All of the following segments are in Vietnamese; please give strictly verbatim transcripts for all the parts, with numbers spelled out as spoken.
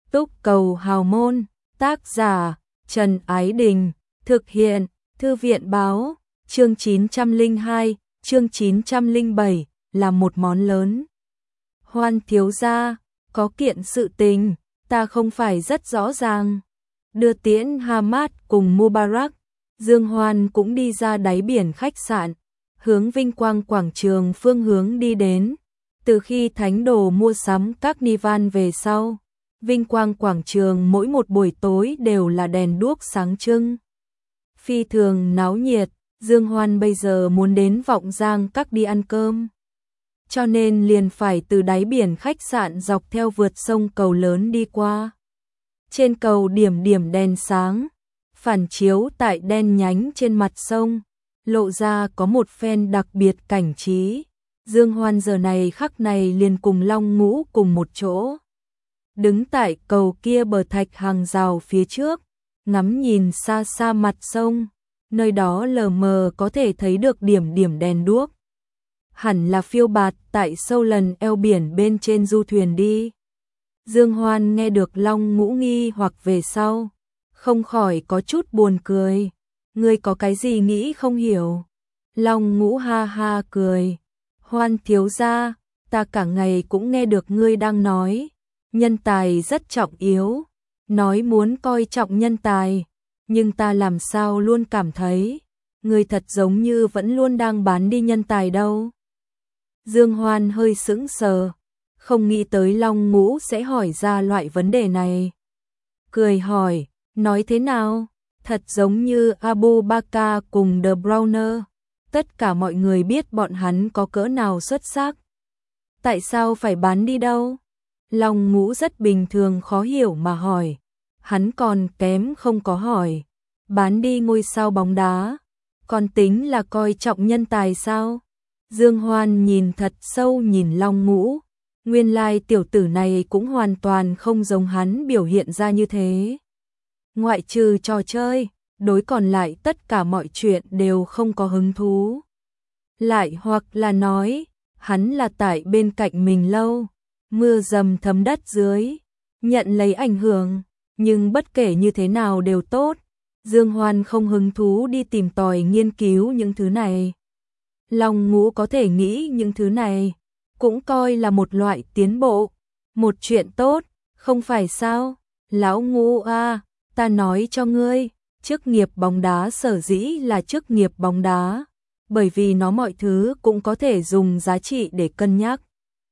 Túc Cầu Hào Môn, tác giả Trần Ái Đình, thực hiện Thư viện Báo, chương chín trăm lẻ hai, chương chín trăm lẻ bảy, là một món lớn. Hoan thiếu gia, có kiện sự tình, ta không phải rất rõ ràng. Đưa tiễn Hamad cùng Mubarak, Dương Hoan cũng đi ra đáy biển khách sạn, hướng Vinh Quang quảng trường phương hướng đi đến. Từ khi thánh đồ mua sắm các Nivan về sau, Vinh Quang quảng trường mỗi một buổi tối đều là đèn đuốc sáng trưng, phi thường náo nhiệt. Dương Hoan bây giờ muốn đến Vọng Giang Các đi ăn cơm, cho nên liền phải từ đáy biển khách sạn dọc theo vượt sông cầu lớn đi qua. Trên cầu điểm điểm đèn sáng, phản chiếu tại đen nhánh trên mặt sông, lộ ra có một phen đặc biệt cảnh trí. Dương Hoan giờ này khắc này liền cùng Long Ngũ cùng một chỗ, đứng tại cầu kia bờ thạch hàng rào phía trước, ngắm nhìn xa xa mặt sông, nơi đó lờ mờ có thể thấy được điểm điểm đèn đuốc. Hẳn là phiêu bạt tại sâu lần eo biển bên trên du thuyền đi. Dương Hoan nghe được Long Ngũ nghi hoặc về sau, không khỏi có chút buồn cười. Ngươi có cái gì nghĩ không hiểu? Long Ngũ ha ha cười. Hoan thiếu gia, ta cả ngày cũng nghe được ngươi đang nói, nhân tài rất trọng yếu, nói muốn coi trọng nhân tài, nhưng ta làm sao luôn cảm thấy, ngươi thật giống như vẫn luôn đang bán đi nhân tài đâu. Dương Hoan hơi sững sờ, không nghĩ tới Long Ngũ sẽ hỏi ra loại vấn đề này. Cười hỏi, nói thế nào? Thật giống như Abu Bakr cùng The Browner, tất cả mọi người biết bọn hắn có cỡ nào xuất sắc. Tại sao phải bán đi đâu? Long Ngũ rất bình thường khó hiểu mà hỏi. Hắn còn kém không có hỏi. Bán đi ngôi sao bóng đá, còn tính là coi trọng nhân tài sao? Dương Hoan nhìn thật sâu nhìn Long Ngũ. Nguyên lai tiểu tử này cũng hoàn toàn không giống hắn biểu hiện ra như thế. Ngoại trừ trò chơi, đối còn lại tất cả mọi chuyện đều không có hứng thú. Lại hoặc là nói, hắn là tại bên cạnh mình lâu, mưa dầm thấm đất dưới, nhận lấy ảnh hưởng, nhưng bất kể như thế nào đều tốt. Dương Hoan không hứng thú đi tìm tòi nghiên cứu những thứ này. Long Ngũ có thể nghĩ những thứ này, cũng coi là một loại tiến bộ, một chuyện tốt, không phải sao? Lão Ngũ a, ta nói cho ngươi, chức nghiệp bóng đá sở dĩ là chức nghiệp bóng đá, bởi vì nó mọi thứ cũng có thể dùng giá trị để cân nhắc.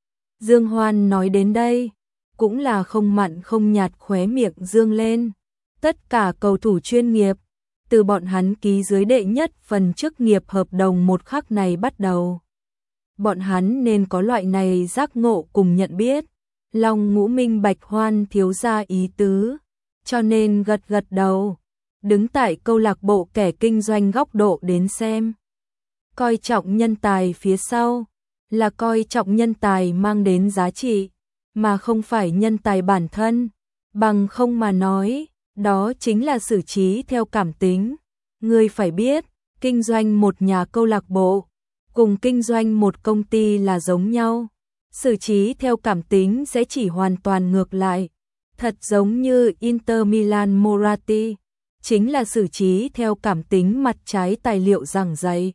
Dương Hoan nói đến đây, cũng là không mặn không nhạt khóe miệng dương lên. Tất cả cầu thủ chuyên nghiệp, từ bọn hắn ký dưới đệ nhất phần chức nghiệp hợp đồng một khắc này bắt đầu, bọn hắn nên có loại này giác ngộ cùng nhận biết. Long Ngũ minh bạch Hoan thiếu gia ý tứ, cho nên gật gật đầu, đứng tại câu lạc bộ kẻ kinh doanh góc độ đến xem. Coi trọng nhân tài phía sau, là coi trọng nhân tài mang đến giá trị, mà không phải nhân tài bản thân. Bằng không mà nói, đó chính là xử trí theo cảm tính. Ngươi phải biết, kinh doanh một nhà câu lạc bộ, cùng kinh doanh một công ty là giống nhau. Xử trí theo cảm tính sẽ chỉ hoàn toàn ngược lại. Thật giống như Inter Milan Moratti, chính là xử trí theo cảm tính mặt trái tài liệu giảng dạy.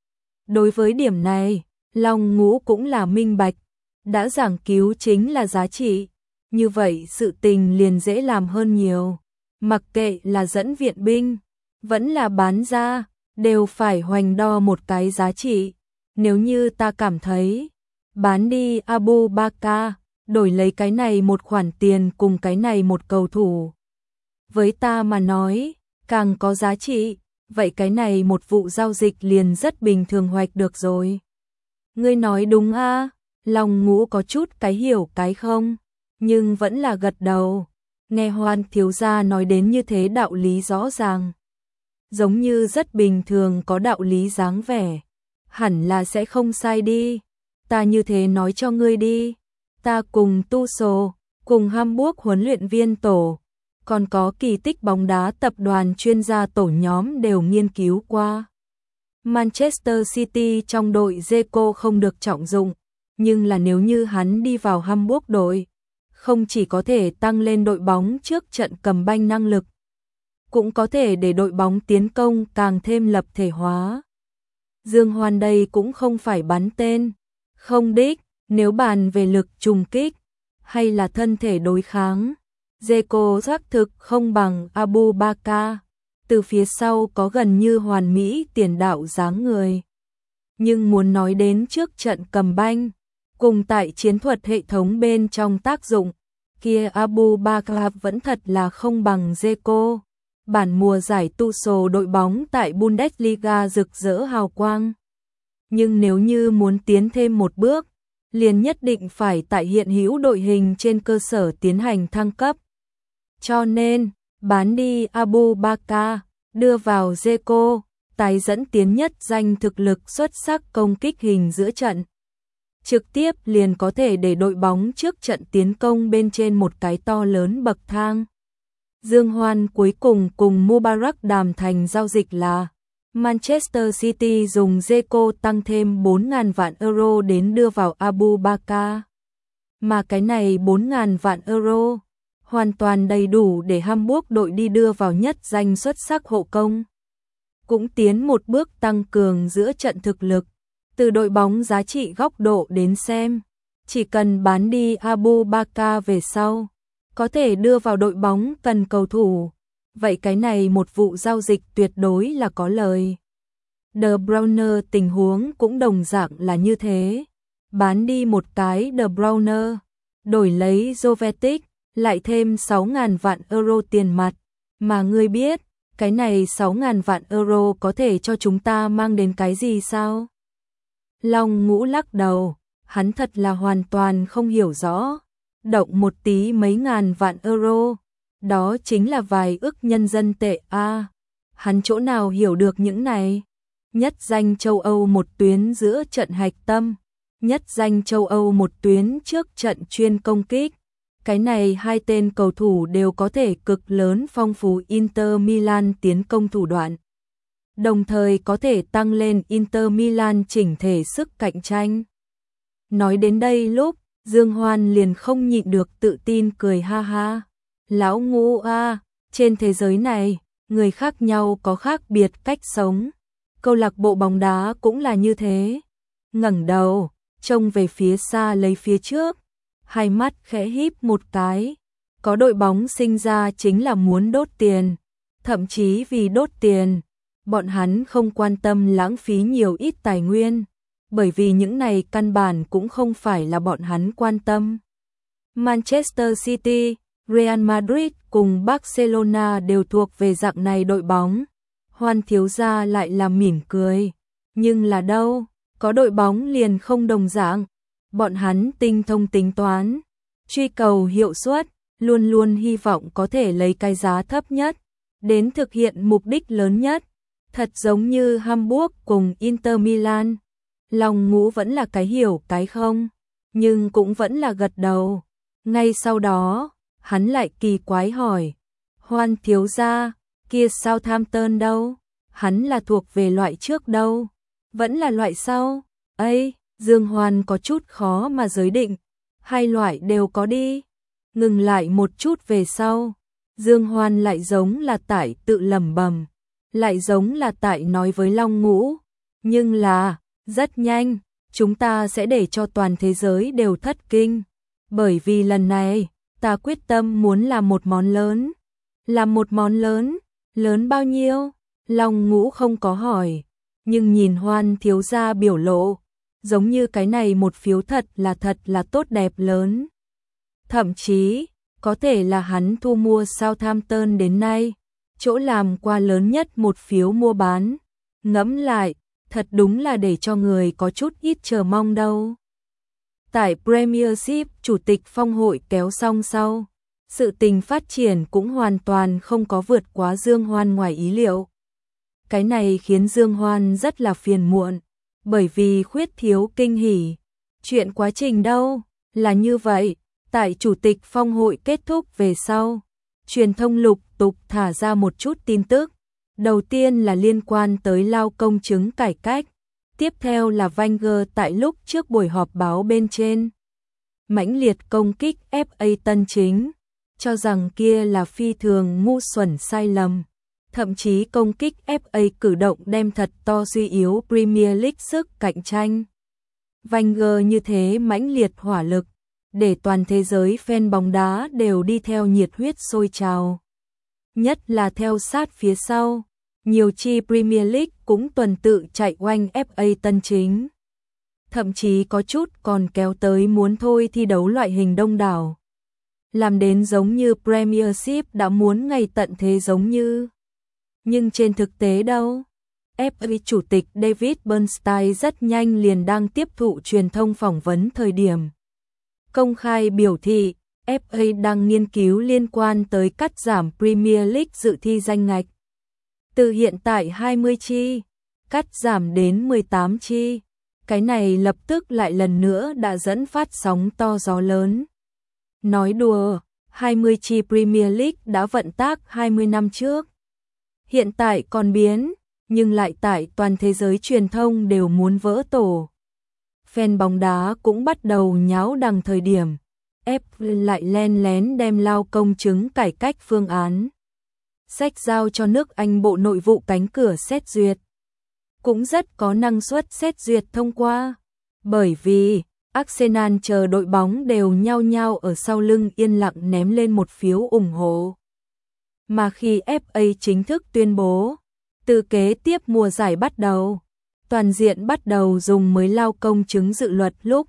Đối với điểm này, Long Ngũ cũng là minh bạch, đã giảng cứu chính là giá trị, như vậy sự tình liền dễ làm hơn nhiều. Mặc kệ là dẫn viện binh, vẫn là bán ra, đều phải hoành đo một cái giá trị. Nếu như ta cảm thấy, bán đi Abu Bakr, đổi lấy cái này một khoản tiền cùng cái này một cầu thủ, với ta mà nói, càng có giá trị, vậy cái này một vụ giao dịch liền rất bình thường hoạch được rồi. Ngươi nói đúng a? Long Ngũ có chút cái hiểu cái không, nhưng vẫn là gật đầu. Nghe Hoan thiếu gia nói đến như thế đạo lý rõ ràng, giống như rất bình thường có đạo lý dáng vẻ, hẳn là sẽ không sai đi. Ta như thế nói cho ngươi đi, ta cùng Tuchel, cùng Hamburg huấn luyện viên tổ, còn có kỳ tích bóng đá tập đoàn chuyên gia tổ nhóm đều nghiên cứu qua. Manchester City trong đội Dzeko không được trọng dụng, nhưng là nếu như hắn đi vào Hamburg đội, không chỉ có thể tăng lên đội bóng trước trận cầm banh năng lực, cũng có thể để đội bóng tiến công càng thêm lập thể hóa. Dương Hoan đây cũng không phải bắn tên, không đích, nếu bàn về lực trùng kích, hay là thân thể đối kháng, Dzeko xác thực không bằng Abu Bakar, từ phía sau có gần như hoàn mỹ tiền đạo dáng người. Nhưng muốn nói đến trước trận cầm banh, cùng tại chiến thuật hệ thống bên trong tác dụng, kia Abu Bakar vẫn thật là không bằng Dzeko. Bản mùa giải Tuchel đội bóng tại Bundesliga rực rỡ hào quang. Nhưng nếu như muốn tiến thêm một bước, liền nhất định phải tại hiện hữu đội hình trên cơ sở tiến hành thăng cấp. Cho nên, bán đi Abu Bakar, đưa vào Dzeko, tái dẫn tiến nhất danh thực lực xuất sắc công kích hình giữa trận. Trực tiếp liền có thể để đội bóng trước trận tiến công bên trên một cái to lớn bậc thang. Dương Hoan cuối cùng cùng Mubarak đàm thành giao dịch là Manchester City dùng Dzeko tăng thêm bốn nghìn vạn euro đến đưa vào Abu Bakar. Mà cái này bốn nghìn vạn euro hoàn toàn đầy đủ để Hamburg đội đi đưa vào nhất danh xuất sắc hộ công. Cũng tiến một bước tăng cường giữa trận thực lực. Từ đội bóng giá trị góc độ đến xem, chỉ cần bán đi Abu Bakar về sau, có thể đưa vào đội bóng cần cầu thủ. Vậy cái này một vụ giao dịch tuyệt đối là có lời. De Bruyne tình huống cũng đồng dạng là như thế. Bán đi một cái De Bruyne, đổi lấy Jovetic, lại thêm sáu nghìn vạn euro tiền mặt. Mà ngươi biết, cái này sáu nghìn vạn euro có thể cho chúng ta mang đến cái gì sao? Long Ngũ lắc đầu, hắn thật là hoàn toàn không hiểu rõ. Động một tí mấy ngàn vạn euro, đó chính là vài ức nhân dân tệ a. À, hắn chỗ nào hiểu được những này? Nhất danh châu Âu một tuyến giữa trận hạch tâm, nhất danh châu Âu một tuyến trước trận chuyên công kích. Cái này hai tên cầu thủ đều có thể cực lớn phong phú Inter Milan tiến công thủ đoạn. Đồng thời có thể tăng lên Inter Milan chỉnh thể sức cạnh tranh. Nói đến đây lúc, Dương Hoan liền không nhịn được tự tin cười ha ha. Lão Ngũ a, trên thế giới này, người khác nhau có khác biệt cách sống. Câu lạc bộ bóng đá cũng là như thế. Ngẩng đầu, trông về phía xa lấy phía trước, hai mắt khẽ híp một cái. Có đội bóng sinh ra chính là muốn đốt tiền, thậm chí vì đốt tiền, bọn hắn không quan tâm lãng phí nhiều ít tài nguyên, bởi vì những này căn bản cũng không phải là bọn hắn quan tâm. Manchester City, Real Madrid cùng Barcelona đều thuộc về dạng này đội bóng. Hoan thiếu gia lại là mỉm cười. Nhưng là đâu, có đội bóng liền không đồng dạng. Bọn hắn tinh thông tính toán, truy cầu hiệu suất, luôn luôn hy vọng có thể lấy cái giá thấp nhất, đến thực hiện mục đích lớn nhất. Thật giống như Hamburg cùng Inter Milan. Long Ngũ vẫn là cái hiểu cái không, nhưng cũng vẫn là gật đầu. Ngay sau đó, hắn lại kỳ quái hỏi, Hoan thiếu gia, kia Southampton đâu? Hắn là thuộc về loại trước đâu? Vẫn là loại sau? Ây, Dương Hoan có chút khó mà giới định. Hai loại đều có đi. Ngừng lại một chút về sau. Dương Hoan lại giống là tại tự lẩm bẩm, lại giống là tại nói với Long Ngũ. Nhưng là, rất nhanh, chúng ta sẽ để cho toàn thế giới đều thất kinh. Bởi vì lần này, ta quyết tâm muốn làm một món lớn. Làm một món lớn, lớn bao nhiêu? Long Ngũ không có hỏi, nhưng nhìn Hoan thiếu gia biểu lộ, giống như cái này một phiếu thật là thật là tốt đẹp lớn. Thậm chí, có thể là hắn thu mua Southampton đến nay, chỗ làm qua lớn nhất một phiếu mua bán. Ngẫm lại, thật đúng là để cho người có chút ít chờ mong đâu. Tại Premiership, chủ tịch phong hội kéo xong sau, sự tình phát triển cũng hoàn toàn không có vượt quá Dương Hoan ngoài ý liệu. Cái này khiến Dương Hoan rất là phiền muộn, bởi vì khuyết thiếu kinh hỉ. Chuyện quá trình đâu, là như vậy, tại chủ tịch phong hội kết thúc về sau, truyền thông lục tục thả ra một chút tin tức. Đầu tiên là liên quan tới lao công chứng cải cách, tiếp theo là Wenger tại lúc trước buổi họp báo bên trên mãnh liệt công kích ép a Tân Chính, cho rằng kia là phi thường ngu xuẩn sai lầm. Thậm chí công kích ép a cử động đem thật to suy yếu Premier League sức cạnh tranh. Wenger như thế mãnh liệt hỏa lực, để toàn thế giới fan bóng đá đều đi theo nhiệt huyết sôi trào. Nhất là theo sát phía sau, nhiều chi Premier League cũng tuần tự chạy oanh ép a Tân Chính. Thậm chí có chút còn kéo tới muốn thôi thi đấu loại hình đông đảo. Làm đến giống như Premiership đã muốn ngày tận thế giống như. Nhưng trên thực tế đâu? ép a chủ tịch David Bernstein rất nhanh liền đang tiếp thụ truyền thông phỏng vấn thời điểm. Công khai biểu thị, ép a đang nghiên cứu liên quan tới cắt giảm Premier League dự thi danh ngạch. Từ hiện tại hai mươi chi, cắt giảm đến mười tám chi. Cái này lập tức lại lần nữa đã dẫn phát sóng to gió lớn. Nói đùa, hai mươi chi Premier League đã vận tác hai mươi năm trước. Hiện tại còn biến, nhưng lại tại toàn thế giới truyền thông đều muốn vỡ tổ. Fan bóng đá cũng bắt đầu nháo đằng thời điểm. ép lại len lén đem lao công chứng cải cách phương án. Sách giao cho nước Anh Bộ Nội vụ cánh cửa xét duyệt. Cũng rất có năng suất xét duyệt thông qua. Bởi vì Arsenal chờ đội bóng đều nhao nhao ở sau lưng yên lặng ném lên một phiếu ủng hộ. Mà khi ép a chính thức tuyên bố, từ kế tiếp mùa giải bắt đầu, toàn diện bắt đầu dùng mới lao công chứng dự luật lúc.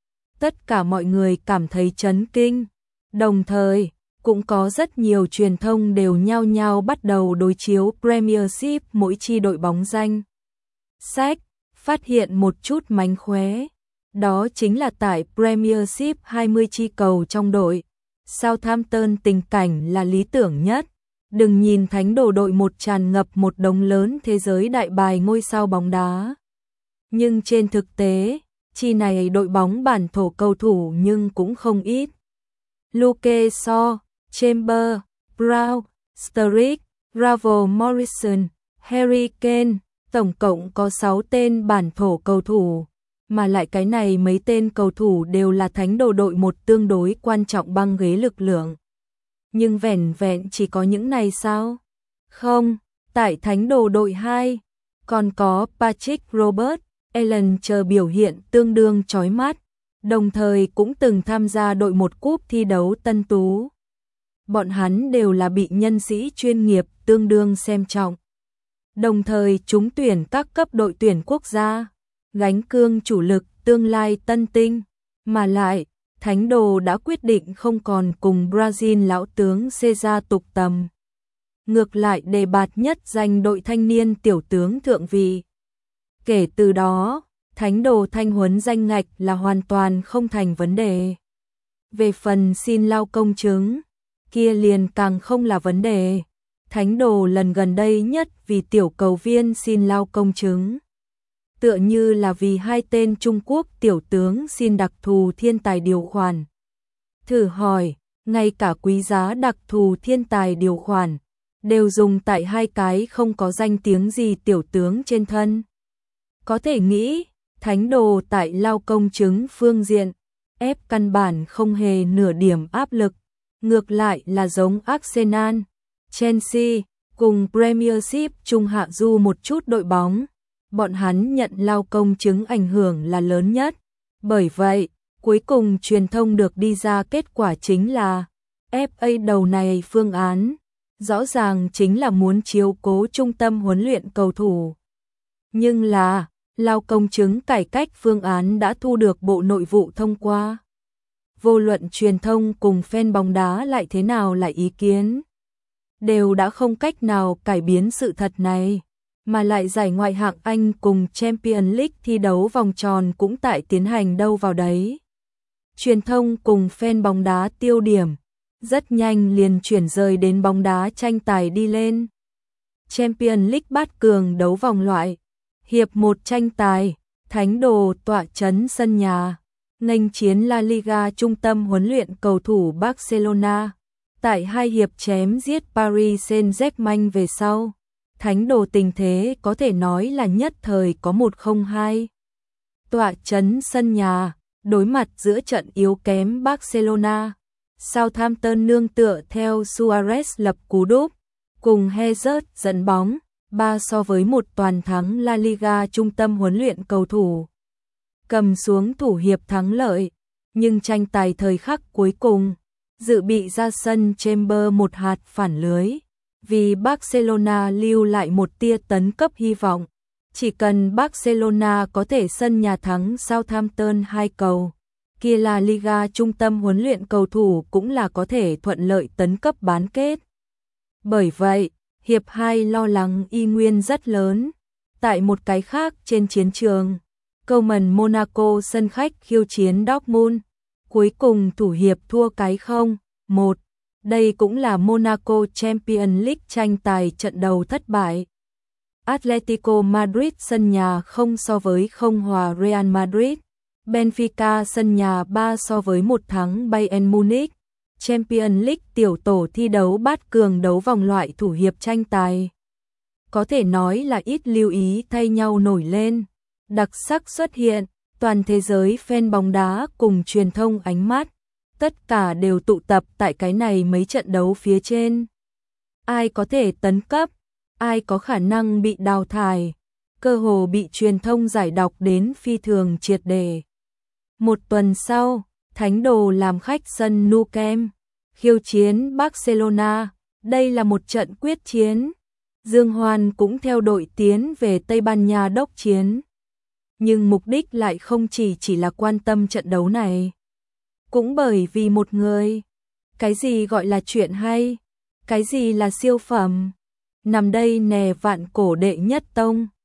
Tất cả mọi người cảm thấy chấn kinh. Đồng thời, cũng có rất nhiều truyền thông đều nhao nhao bắt đầu đối chiếu Premiership mỗi chi đội bóng danh. Sách, phát hiện một chút mánh khóe. Đó chính là tại Premiership hai mươi chi cầu trong đội. Southampton tình cảnh là lý tưởng nhất. Đừng nhìn thánh đồ đội một tràn ngập một đống lớn thế giới đại bài ngôi sao bóng đá. Nhưng trên thực tế, chi này đội bóng bản thổ cầu thủ nhưng cũng không ít. Luke Shaw, Chamber, Brown, Sturridge, Ravel Morrison, Harry Kane, tổng cộng có sáu tên bản thổ cầu thủ, mà lại cái này mấy tên cầu thủ đều là thánh đồ đội một tương đối quan trọng băng ghế lực lượng. Nhưng vẻn vẹn chỉ có những này sao? Không, tại thánh đồ đội hai, còn có Patrick Robert, Allen chờ biểu hiện tương đương chói mắt, đồng thời cũng từng tham gia đội một cúp thi đấu Tân Tú. Bọn hắn đều là bị nhân sĩ chuyên nghiệp tương đương xem trọng. Đồng thời trúng tuyển các cấp đội tuyển quốc gia, gánh cương chủ lực tương lai tân tinh, mà lại thánh đồ đã quyết định không còn cùng Brazil lão tướng Cesar tục tầm. Ngược lại đề bạt nhất danh đội thanh niên tiểu tướng thượng vị. Kể từ đó, thánh đồ thanh huấn danh ngạch là hoàn toàn không thành vấn đề. Về phần xin lao công chứng, kia liền càng không là vấn đề. Thánh đồ lần gần đây nhất vì tiểu cầu viên xin lao công chứng. Tựa như là vì hai tên Trung Quốc tiểu tướng xin đặc thù thiên tài điều khoản. Thử hỏi, ngay cả quý giá đặc thù thiên tài điều khoản, đều dùng tại hai cái không có danh tiếng gì tiểu tướng trên thân. Có thể nghĩ, thánh đồ tại lao công chứng phương diện, ép căn bản không hề nửa điểm áp lực, ngược lại là giống Arsenal, Chelsea, cùng Premiership trung hạ du một chút đội bóng. Bọn hắn nhận lao công chứng ảnh hưởng là lớn nhất. Bởi vậy, cuối cùng truyền thông được đi ra kết quả chính là ép a đầu này phương án, rõ ràng chính là muốn chiếu cố trung tâm huấn luyện cầu thủ. Nhưng là, lao công chứng cải cách phương án đã thu được Bộ Nội vụ thông qua. Vô luận truyền thông cùng fan bóng đá lại thế nào lại ý kiến, đều đã không cách nào cải biến sự thật này. Mà lại giải ngoại hạng Anh cùng Champions League thi đấu vòng tròn cũng tại tiến hành đâu vào đấy. Truyền thông cùng fan bóng đá tiêu điểm, rất nhanh liền chuyển rời đến bóng đá tranh tài đi lên. Champions League bát cường đấu vòng loại, hiệp một tranh tài, thánh đồ tọa trấn sân nhà, nghênh chiến La Liga trung tâm huấn luyện cầu thủ Barcelona. Tại hai hiệp chém giết Paris Saint-Germain về sau, thánh đồ tình thế có thể nói là nhất thời có một không hai. Tọa trấn sân nhà, Đối mặt giữa trận yếu kém Barcelona, Southampton nương tựa theo Suarez lập cú đúp, cùng Hazard dẫn bóng, ba so với một toàn thắng La Liga. Trung tâm huấn luyện cầu thủ cầm xuống thủ hiệp thắng lợi, nhưng tranh tài thời khắc cuối cùng, dự bị ra sân Chamber một hạt phản lưới, vì Barcelona lưu lại một tia tấn cấp hy vọng. Chỉ cần Barcelona có thể sân nhà thắng Southampton hai cầu, kia La Liga. Trung tâm huấn luyện cầu thủ cũng là có thể thuận lợi tấn cấp bán kết. Bởi vậy, hiệp hai lo lắng y nguyên rất lớn. Tại một cái khác trên chiến trường, Coleman Monaco sân khách khiêu chiến Dortmund, cuối cùng thủ hiệp thua cái không một. Đây cũng là Monaco Champions League tranh tài trận đầu thất bại. Atletico Madrid sân nhà không so với không hòa Real Madrid. Benfica sân nhà ba so với một thắng Bayern Munich. Champions League tiểu tổ thi đấu bát cường đấu vòng loại thủ hiệp tranh tài. Có thể nói là ít lưu ý thay nhau nổi lên. Đặc sắc xuất hiện, toàn thế giới fan bóng đá cùng truyền thông ánh mắt. Tất cả đều tụ tập tại cái này mấy trận đấu phía trên. Ai có thể tấn cấp, ai có khả năng bị đào thải, cơ hồ bị truyền thông giải đọc đến phi thường triệt để. Một tuần sau, Thánh Đồ làm khách sân Nou Camp, khiêu chiến Barcelona. Đây là một trận quyết chiến. Dương Hoan cũng theo đội tiến về Tây Ban Nha đốc chiến. Nhưng mục đích lại không chỉ chỉ là quan tâm trận đấu này. Cũng bởi vì một người, cái gì gọi là chuyện hay, cái gì là siêu phẩm, nằm đây nè vạn cổ đệ nhất tông.